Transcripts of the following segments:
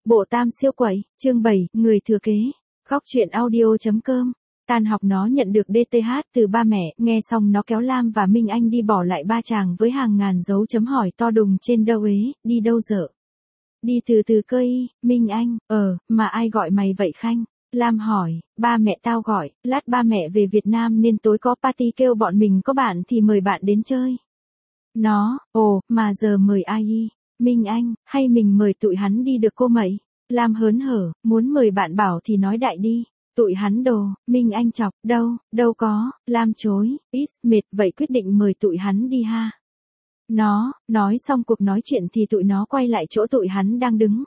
Bộ tam siêu quậy, chương 7, người thừa kế. Góc truyện audio.com. Tan học nó nhận được DTH từ ba mẹ, nghe xong nó kéo Lam và Minh Anh đi bỏ lại ba chàng với hàng ngàn dấu chấm hỏi to đùng trên đâu ế, đi đâu dở. Đi từ từ cơ y, Minh Anh, mà ai gọi mày vậy Khanh? Lam hỏi, ba mẹ tao gọi, lát ba mẹ về Việt Nam nên tối có party kêu bọn mình có bạn thì mời bạn đến chơi. Nó, mà giờ mời ai y? Minh Anh, hay mình mời tụi hắn đi được cô mậy? Lam hớn hở, muốn mời bạn bảo thì nói đại đi. Tụi hắn đồ, Minh Anh chọc, đâu có, Lam chối, mệt vậy quyết định mời tụi hắn đi ha. Nó, nói xong cuộc nói chuyện thì tụi nó quay lại chỗ tụi hắn đang đứng.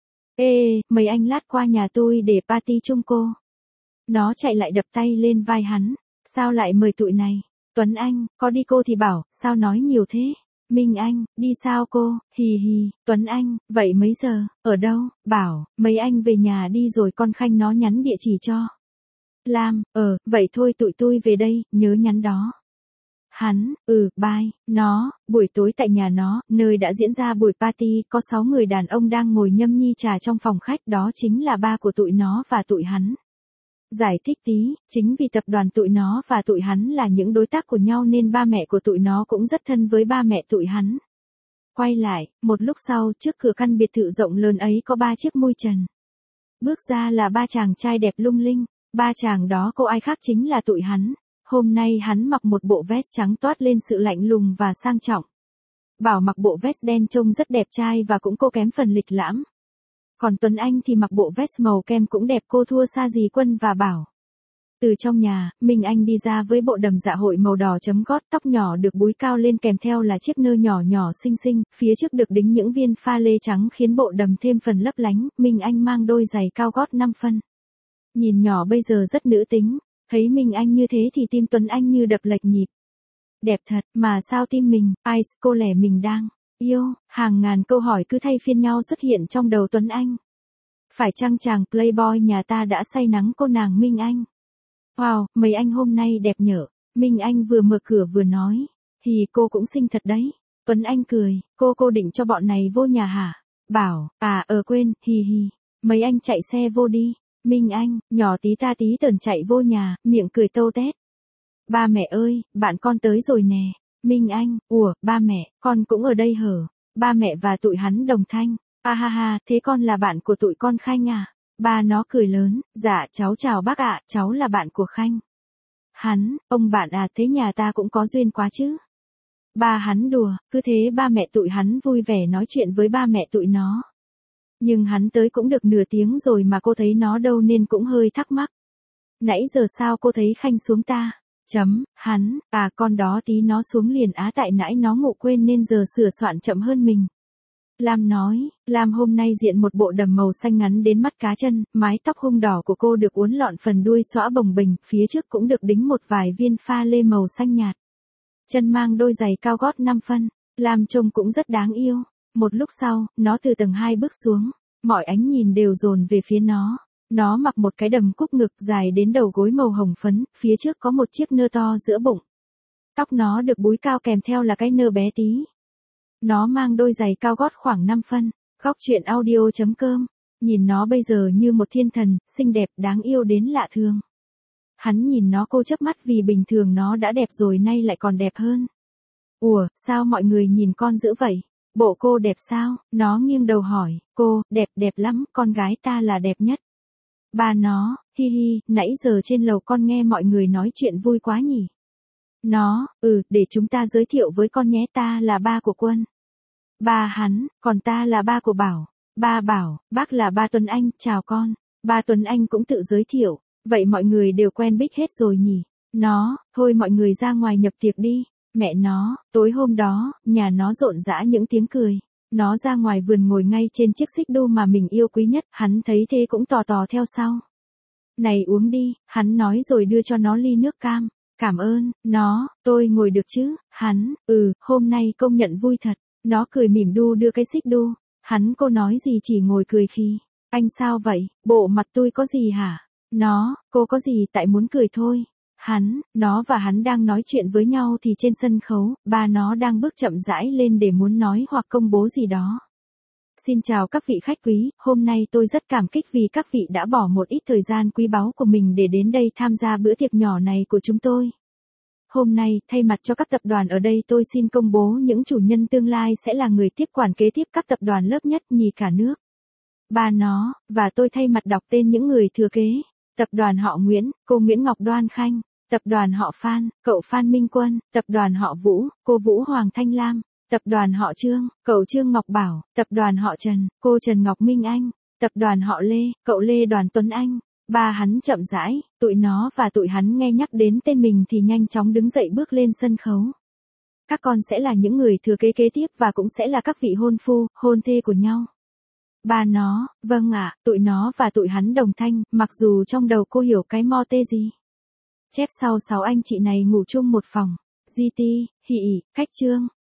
Ê, mấy anh lát qua nhà tôi để party chung cô. Nó chạy lại đập tay lên vai hắn. Sao lại mời tụi này? Tuấn Anh, có đi cô thì bảo, sao nói nhiều thế? Minh Anh, đi sao cô? Hì hì, Tuấn Anh, vậy mấy giờ? Ở đâu? Bảo, mấy anh về nhà đi rồi con Khanh nó nhắn địa chỉ cho. Lam, vậy thôi tụi tôi về đây, nhớ nhắn đó. Hắn, bye, nó, buổi tối tại nhà nó, nơi đã diễn ra buổi party, có 6 người đàn ông đang ngồi nhâm nhi trà trong phòng khách, đó chính là ba của tụi nó và tụi hắn. Giải thích tí, chính vì tập đoàn tụi nó và tụi hắn là những đối tác của nhau nên ba mẹ của tụi nó cũng rất thân với ba mẹ tụi hắn. Quay lại, một lúc sau, trước cửa căn biệt thự rộng lớn ấy có 3 chiếc mui trần. Bước ra là 3 chàng trai đẹp lung linh, 3 chàng đó cô ai khác chính là tụi hắn. Hôm nay hắn mặc một bộ vest trắng toát lên sự lạnh lùng và sang trọng. Bảo mặc bộ vest đen trông rất đẹp trai và cũng cô kém phần lịch lãm. Còn Tuấn Anh thì mặc bộ vest màu kem cũng đẹp, cô thua xa gì Quân và Bảo. Từ trong nhà, Minh Anh đi ra với bộ đầm dạ hội màu đỏ chấm gót, tóc nhỏ được búi cao lên kèm theo là chiếc nơ nhỏ nhỏ xinh xinh, phía trước được đính những viên pha lê trắng khiến bộ đầm thêm phần lấp lánh. Minh Anh mang đôi giày cao gót 5 phân. Nhìn nhỏ bây giờ rất nữ tính. Thấy Minh Anh như thế thì tim Tuấn Anh như đập lệch nhịp. Đẹp thật, mà sao tim mình, cô lẻ mình đang yêu, hàng ngàn câu hỏi cứ thay phiên nhau xuất hiện trong đầu Tuấn Anh. Phải chăng chàng playboy nhà ta đã say nắng cô nàng Minh Anh? Wow, mấy anh hôm nay đẹp nhở. Minh Anh vừa mở cửa vừa nói. Hì, cô cũng xinh thật đấy. Tuấn Anh cười, cô định cho bọn này vô nhà hả? Bảo, quên, hì hì. Mấy anh chạy xe vô đi. Minh Anh, nhỏ tí ta tí tởn chạy vô nhà, miệng cười tâu tét. Ba mẹ ơi, bạn con tới rồi nè. Minh Anh, ba mẹ, con cũng ở đây hở. Ba mẹ và tụi hắn đồng thanh. Ha, thế con là bạn của tụi con Khanh à? Ba nó cười lớn, dạ cháu chào bác ạ, cháu là bạn của Khanh. Hắn, ông bạn à, thế nhà ta cũng có duyên quá chứ. Ba hắn đùa, cứ thế ba mẹ tụi hắn vui vẻ nói chuyện với ba mẹ tụi nó. Nhưng hắn tới cũng được nửa tiếng rồi mà cô thấy nó đâu nên cũng hơi thắc mắc. Nãy giờ sao cô thấy Khanh xuống ta? Hắn, con đó tí nó xuống liền tại nãy nó ngủ quên nên giờ sửa soạn chậm hơn mình. Lam nói, Lam hôm nay diện một bộ đầm màu xanh ngắn đến mắt cá chân, mái tóc hung đỏ của cô được uốn lọn phần đuôi xõa bồng bềnh, phía trước cũng được đính một vài viên pha lê màu xanh nhạt. Chân mang đôi giày cao gót 5 phân, Lam trông cũng rất đáng yêu. Một lúc sau, nó từ tầng 2 bước xuống, mọi ánh nhìn đều dồn về phía nó. Nó mặc một cái đầm cúc ngực dài đến đầu gối màu hồng phấn, phía trước có một chiếc nơ to giữa bụng. Tóc nó được búi cao kèm theo là cái nơ bé tí. Nó mang đôi giày cao gót khoảng 5 phân. Góc truyện audio.com. Nhìn nó bây giờ như một thiên thần, xinh đẹp, đáng yêu đến lạ thường. Hắn nhìn nó cô chớp mắt vì bình thường nó đã đẹp rồi nay lại còn đẹp hơn. Sao mọi người nhìn con dữ vậy? Bộ cô đẹp sao? Nó nghiêng đầu hỏi, cô, đẹp lắm, con gái ta là đẹp nhất. Ba nó, hi hi, nãy giờ trên lầu con nghe mọi người nói chuyện vui quá nhỉ. Nó, để chúng ta giới thiệu với con nhé, ta là ba của Quân. Ba hắn, còn ta là ba của Bảo. Ba Bảo, bác là ba Tuấn Anh, chào con. Ba Tuấn Anh cũng tự giới thiệu, vậy mọi người đều quen biết hết rồi nhỉ. Nó, thôi mọi người ra ngoài nhập tiệc đi. Mẹ nó, tối hôm đó, nhà nó rộn rã những tiếng cười. Nó ra ngoài vườn ngồi ngay trên chiếc xích đu mà mình yêu quý nhất, hắn thấy thế cũng tò theo sau. Này uống đi, hắn nói rồi đưa cho nó ly nước cam. Cảm ơn, nó, tôi ngồi được chứ, hắn, hôm nay công nhận vui thật. Nó cười mỉm đu đưa cái xích đu. Cô nói gì chỉ ngồi cười khi. Anh sao vậy, bộ mặt tôi có gì hả? Nó, cô có gì tại muốn cười thôi. Nó và hắn đang nói chuyện với nhau thì trên sân khấu, ba nó đang bước chậm rãi lên để muốn nói hoặc công bố gì đó. Xin chào các vị khách quý, hôm nay tôi rất cảm kích vì các vị đã bỏ một ít thời gian quý báu của mình để đến đây tham gia bữa tiệc nhỏ này của chúng tôi. Hôm nay, thay mặt cho các tập đoàn ở đây tôi xin công bố những chủ nhân tương lai sẽ là người tiếp quản kế tiếp các tập đoàn lớp nhất nhì cả nước. Ba nó, và tôi thay mặt đọc tên những người thừa kế. Tập đoàn họ Nguyễn, cô Nguyễn Ngọc Đoan Khanh. Tập đoàn họ Phan, cậu Phan Minh Quân. Tập đoàn họ Vũ, cô Vũ Hoàng Thanh Lam. Tập đoàn họ Trương, cậu Trương Ngọc Bảo. Tập đoàn họ Trần, cô Trần Ngọc Minh Anh. Tập đoàn họ Lê, cậu Lê Đoàn Tuấn Anh. Ba hắn chậm rãi, tụi nó và tụi hắn nghe nhắc đến tên mình thì nhanh chóng đứng dậy bước lên sân khấu. Các con sẽ là những người thừa kế kế tiếp và cũng sẽ là các vị hôn phu, hôn thê của nhau. Ba nó, vâng ạ, tụi nó và tụi hắn đồng thanh, mặc dù trong đầu cô hiểu cái mo tê gì. Chép sau 6 anh chị này ngủ chung một phòng. GT, hỉ, khách Trương,